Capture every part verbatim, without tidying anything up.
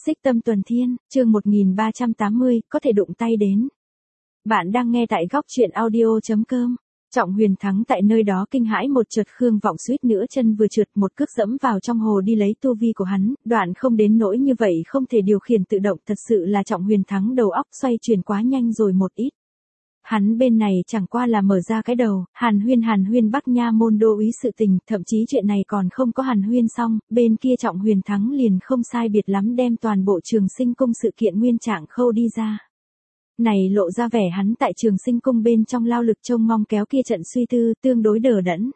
Xích Tâm Tuần Thiên, chương một nghìn ba trăm tám mươi, có thể đụng tay đến. Bạn đang nghe tại góc truyện audio chấm com. Trọng Huyền Thắng tại nơi đó kinh hãi một chợt, Khương Vọng suýt nữa chân vừa trượt, một cước dẫm vào trong hồ đi lấy tu vi của hắn, đoạn không đến nỗi như vậy không thể điều khiển tự động, thật sự là Trọng Huyền Thắng đầu óc xoay chuyển quá nhanh rồi một ít. Hắn bên này chẳng qua là mở ra cái đầu, hàn huyên hàn huyên Bắc Nha môn đô úy sự tình, thậm chí chuyện này còn không có hàn huyên xong, bên kia Trọng Huyền Thắng liền không sai biệt lắm đem toàn bộ Trường Sinh Cung sự kiện nguyên trạng khâu đi ra. Này lộ ra vẻ hắn tại Trường Sinh Cung bên trong lao lực trông mong kéo kia trận suy tư, tương đối đờ đẫn.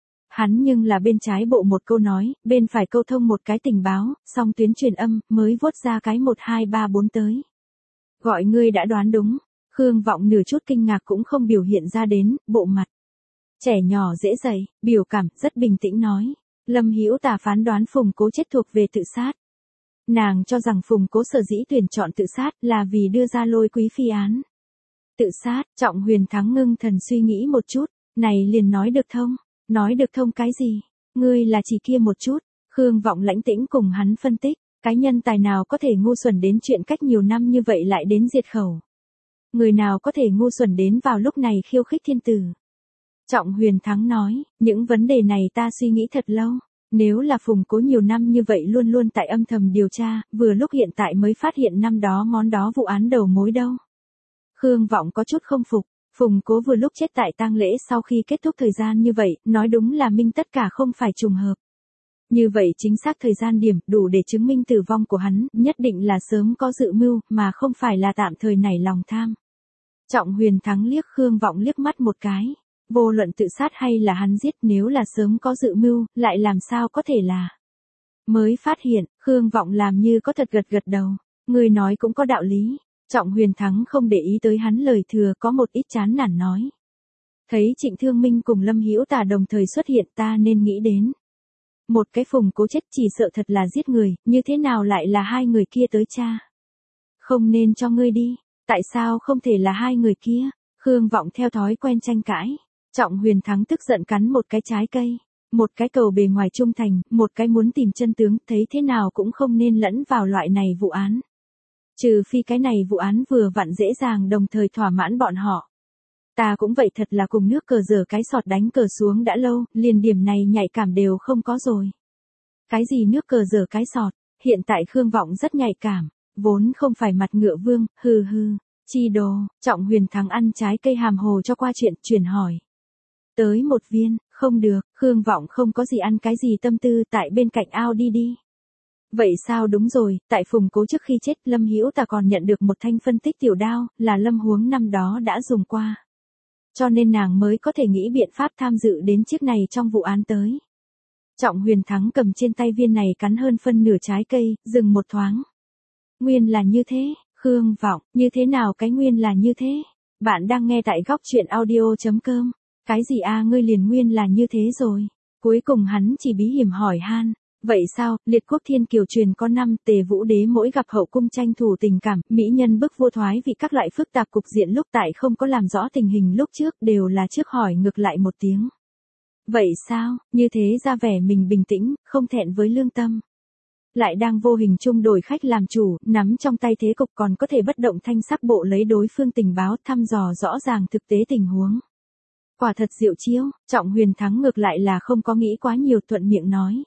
Hắn nhưng là bên trái bộ một câu nói, bên phải câu thông một cái tình báo, song tuyến truyền âm, mới vuốt ra cái một hai ba bốn tới. Gọi ngươi đã đoán đúng. Khương Vọng nửa chút kinh ngạc cũng không biểu hiện ra đến, bộ mặt trẻ nhỏ dễ dậy, biểu cảm rất bình tĩnh nói, Lâm Hữu Tà phán đoán Phùng Cố chết thuộc về tự sát. Nàng cho rằng Phùng Cố sở dĩ tuyển chọn tự sát là vì đưa ra Lôi Quý phi án. Tự sát, Trọng Huyền Thắng ngưng thần suy nghĩ một chút, này liền nói được thông, nói được thông cái gì? Ngươi là chỉ kia một chút. Khương Vọng lãnh tĩnh cùng hắn phân tích, cái nhân tài nào có thể ngu xuẩn đến chuyện cách nhiều năm như vậy lại đến diệt khẩu. Người nào có thể ngu xuẩn đến vào lúc này khiêu khích thiên tử. Trọng Huyền Thắng nói, những vấn đề này ta suy nghĩ thật lâu. Nếu là Phùng Cố nhiều năm như vậy luôn luôn tại âm thầm điều tra, vừa lúc hiện tại mới phát hiện năm đó món đó vụ án đầu mối đâu. Khương Vọng có chút không phục, Phùng Cố vừa lúc chết tại tang lễ sau khi kết thúc thời gian như vậy, nói đúng là minh tất cả không phải trùng hợp. Như vậy chính xác thời gian điểm đủ để chứng minh tử vong của hắn, nhất định là sớm có dự mưu, mà không phải là tạm thời nảy lòng tham. Trọng Huyền Thắng liếc Khương Vọng liếc mắt một cái. Vô luận tự sát hay là hắn giết, nếu là sớm có dự mưu, lại làm sao có thể là. Mới phát hiện, Khương Vọng làm như có thật gật gật đầu. Người nói cũng có đạo lý. Trọng Huyền Thắng không để ý tới hắn lời thừa, có một ít chán nản nói. Thấy Trịnh Thương Minh cùng Lâm Hữu Tà đồng thời xuất hiện, ta nên nghĩ đến. Một cái Phùng Cố chết chỉ sợ thật là giết người, như thế nào lại là hai người kia tới cha. Không nên cho ngươi đi, tại sao không thể là hai người kia? Khương Vọng theo thói quen tranh cãi. Trọng Huyền Thắng tức giận cắn một cái trái cây, một cái cầu bề ngoài trung thành, một cái muốn tìm chân tướng, thấy thế nào cũng không nên lẫn vào loại này vụ án. Trừ phi cái này vụ án vừa vặn dễ dàng đồng thời thỏa mãn bọn họ. Ta cũng vậy, thật là cùng nước cờ dở cái sọt đánh cờ xuống đã lâu, liền điểm này nhạy cảm đều không có rồi. Cái gì nước cờ dở cái sọt, hiện tại Khương Vọng rất nhạy cảm, vốn không phải mặt ngựa vương, hừ hừ, chi đồ. Trọng Huyền Thắng ăn trái cây hàm hồ cho qua chuyện, chuyển hỏi. Tới một viên, không được, Khương Vọng không có gì ăn cái gì tâm tư, tại bên cạnh ao đi đi. Vậy sao, đúng rồi, tại Phùng Cố trước khi chết, Lâm Hữu Tà còn nhận được một thanh phân tích tiểu đao, là Lâm Huống năm đó đã dùng qua. Cho nên nàng mới có thể nghĩ biện pháp tham dự đến chiếc này trong vụ án tới. Trọng Huyền Thắng cầm trên tay viên này cắn hơn phân nửa trái cây, dừng một thoáng. Nguyên là như thế, Khương Vọng, như thế nào cái nguyên là như thế? Bạn đang nghe tại góc truyện audio chấm com. Cái gì a, ngươi liền nguyên là như thế rồi. Cuối cùng hắn chỉ bí hiểm hỏi han. Vậy sao, liệt quốc thiên kiều truyền có năm, Tề Vũ Đế mỗi gặp hậu cung tranh thủ tình cảm, mỹ nhân bức vua thoái vì các loại phức tạp cục diện lúc tại không có làm rõ tình hình lúc trước, đều là trước hỏi ngược lại một tiếng. Vậy sao, như thế ra vẻ mình bình tĩnh, không thẹn với lương tâm. Lại đang vô hình chung đổi khách làm chủ, nắm trong tay thế cục, còn có thể bất động thanh sắc bộ lấy đối phương tình báo, thăm dò rõ ràng thực tế tình huống. Quả thật diệu chiêu. Trọng Huyền Thắng ngược lại là không có nghĩ quá nhiều, thuận miệng nói.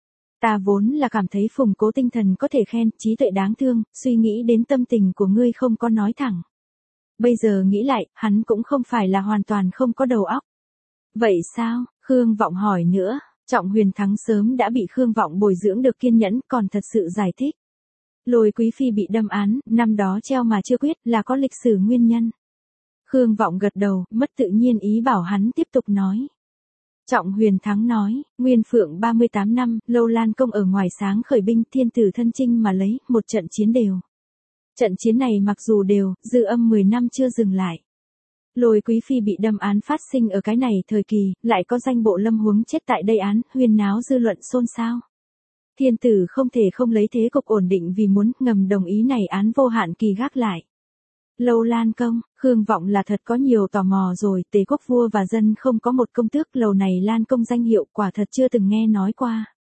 Ta vốn là cảm thấy Phùng Cố tinh thần có thể khen, trí tuệ đáng thương, suy nghĩ đến tâm tình của ngươi không có nói thẳng. Bây giờ nghĩ lại, hắn cũng không phải là hoàn toàn không có đầu óc. Vậy sao? Khương Vọng hỏi nữa. Trọng Huyền Thắng sớm đã bị Khương Vọng bồi dưỡng được kiên nhẫn, còn thật sự giải thích. Lôi Quý phi bị đâm án, năm đó treo mà chưa quyết, là có lịch sử nguyên nhân. Khương Vọng gật đầu, mất tự nhiên ý bảo hắn tiếp tục nói. Trọng Huyền Thắng nói, Nguyên Phượng ba mươi tám năm, Lâu Lan công ở ngoài sáng khởi binh, thiên tử thân chinh mà lấy, một trận chiến đều. Trận chiến này mặc dù đều, dư âm mười năm chưa dừng lại. Lôi Quý phi bị đâm án phát sinh ở cái này thời kỳ, lại có danh bộ Lâm Huống chết tại đây án, huyên náo dư luận xôn xao. Thiên tử không thể không lấy thế cục ổn định vì muốn ngầm đồng ý này án vô hạn kỳ gác lại. Lâu Lan công, Khương Vọng là thật có nhiều tò mò rồi, Tề quốc vua và dân không có một công tước, lầu này Lan công danh hiệu quả thật chưa từng nghe nói qua.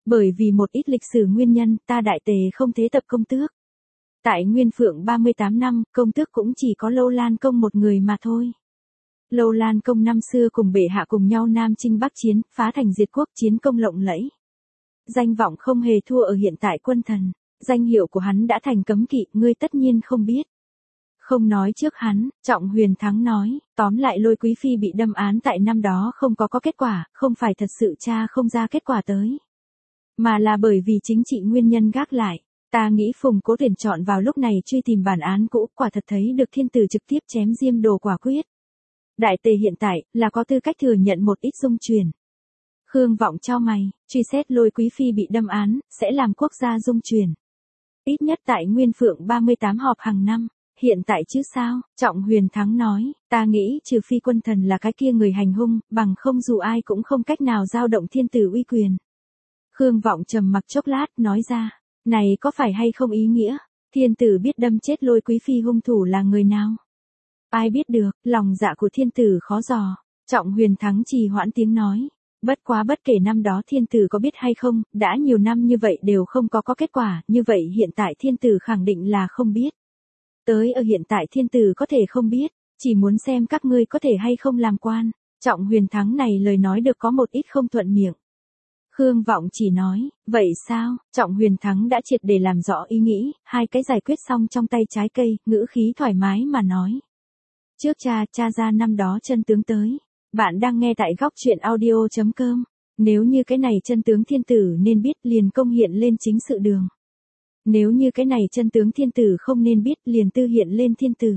Bởi vì một ít lịch sử nguyên nhân, ta đại tề không thế tập công tước. Tại Nguyên Phượng ba mươi tám năm, công tước cũng chỉ có Lâu Lan công một người mà thôi. Lâu Lan công năm xưa cùng bệ hạ cùng nhau Nam chinh Bắc chiến, phá thành diệt quốc, chiến công lộng lẫy. Danh vọng không hề thua ở hiện tại quân thần, danh hiệu của hắn đã thành cấm kỵ, ngươi tất nhiên không biết. Không nói trước hắn, Trọng Huyền Thắng nói, tóm lại Lôi Quý Phi bị đâm án tại năm đó không có có kết quả, không phải thật sự cha không ra kết quả tới. Mà là bởi vì chính trị nguyên nhân gác lại. Ta nghĩ Phùng Cố tuyển chọn vào lúc này truy tìm bản án cũ, quả thật thấy được thiên tử trực tiếp chém diêm đồ quả quyết. Đại tề hiện tại, là có tư cách thừa nhận một ít dung truyền. Khương Vọng chau mày, truy xét Lôi Quý Phi bị đâm án, sẽ làm quốc gia dung truyền. Ít nhất tại Nguyên Phượng ba mươi tám họp hàng năm, hiện tại chứ sao, Trọng Huyền Thắng nói, ta nghĩ trừ phi quân thần là cái kia người hành hung, bằng không dù ai cũng không cách nào giao động thiên tử uy quyền. Khương Vọng trầm mặc chốc lát, nói ra, này có phải hay không ý nghĩa, thiên tử biết đâm chết Lôi Quý Phi hung thủ là người nào? Ai biết được, lòng dạ của thiên tử khó dò. Trọng Huyền Thắng trì hoãn tiếng nói, bất quá bất kể năm đó thiên tử có biết hay không, đã nhiều năm như vậy đều không có có kết quả, như vậy hiện tại thiên tử khẳng định là không biết. Tới ở hiện tại thiên tử có thể không biết, chỉ muốn xem các ngươi có thể hay không làm quan. Trọng Huyền Thắng này lời nói được có một ít không thuận miệng. Khương Vọng chỉ nói, vậy sao, Trọng Huyền Thắng đã triệt để làm rõ ý nghĩ, hai cái giải quyết xong trong tay trái cây, ngữ khí thoải mái mà nói. Trước cha, cha ra năm đó chân tướng tới. Bạn đang nghe tại góc truyện audio chấm com. Nếu như cái này chân tướng thiên tử nên biết liền công hiện lên chính sự đường. Nếu như cái này chân tướng thiên tử không nên biết liền tư hiện lên thiên tử.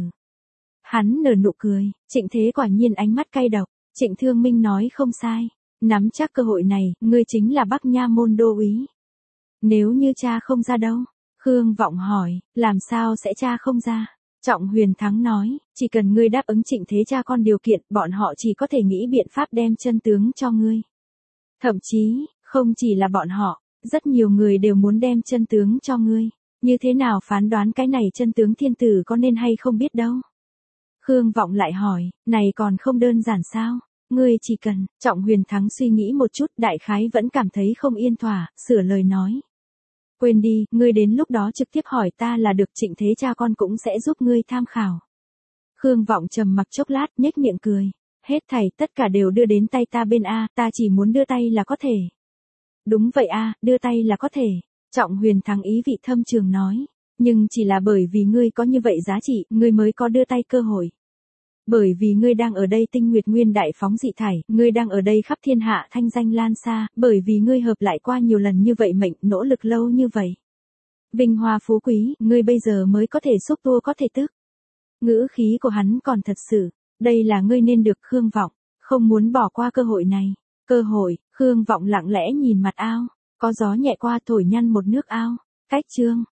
Hắn nở nụ cười, Trịnh Thế quả nhiên ánh mắt cay độc, Trịnh Thương Minh nói không sai. Nắm chắc cơ hội này, ngươi chính là Bắc Nha môn đô úy. Nếu như cha không ra đâu? Khương Vọng hỏi, làm sao sẽ cha không ra? Trọng Huyền Thắng nói, chỉ cần ngươi đáp ứng Trịnh Thế cha con điều kiện, bọn họ chỉ có thể nghĩ biện pháp đem chân tướng cho ngươi. Thậm chí, không chỉ là bọn họ, rất nhiều người đều muốn đem chân tướng cho ngươi. Như thế nào phán đoán cái này chân tướng thiên tử có nên hay không biết đâu? Khương Vọng lại hỏi, này còn không đơn giản sao? Ngươi chỉ cần, Trọng Huyền Thắng suy nghĩ một chút, đại khái vẫn cảm thấy không yên thỏa, sửa lời nói. Quên đi, ngươi đến lúc đó trực tiếp hỏi ta là được, Trịnh Thế cha con cũng sẽ giúp ngươi tham khảo. Khương Vọng trầm mặc chốc lát, nhếch miệng cười. Hết thảy tất cả đều đưa đến tay ta bên A, ta chỉ muốn đưa tay là có thể. Đúng vậy A, đưa tay là có thể. Trọng Huyền Thắng ý vị thâm trường nói. Nhưng chỉ là bởi vì ngươi có như vậy giá trị, ngươi mới có đưa tay cơ hội. Bởi vì ngươi đang ở đây tinh nguyệt nguyên đại phóng dị thải, ngươi đang ở đây khắp thiên hạ thanh danh lan xa, bởi vì ngươi hợp lại qua nhiều lần như vậy mệnh, nỗ lực lâu như vậy. Vinh hoa phú quý, ngươi bây giờ mới có thể xúc tua có thể tức. Ngữ khí của hắn còn thật sự, đây là ngươi nên được. Khương Vọng, không muốn bỏ qua cơ hội này. Cơ hội, Khương Vọng lặng lẽ nhìn mặt ao, có gió nhẹ qua thổi nhăn một nước ao. Cách chương.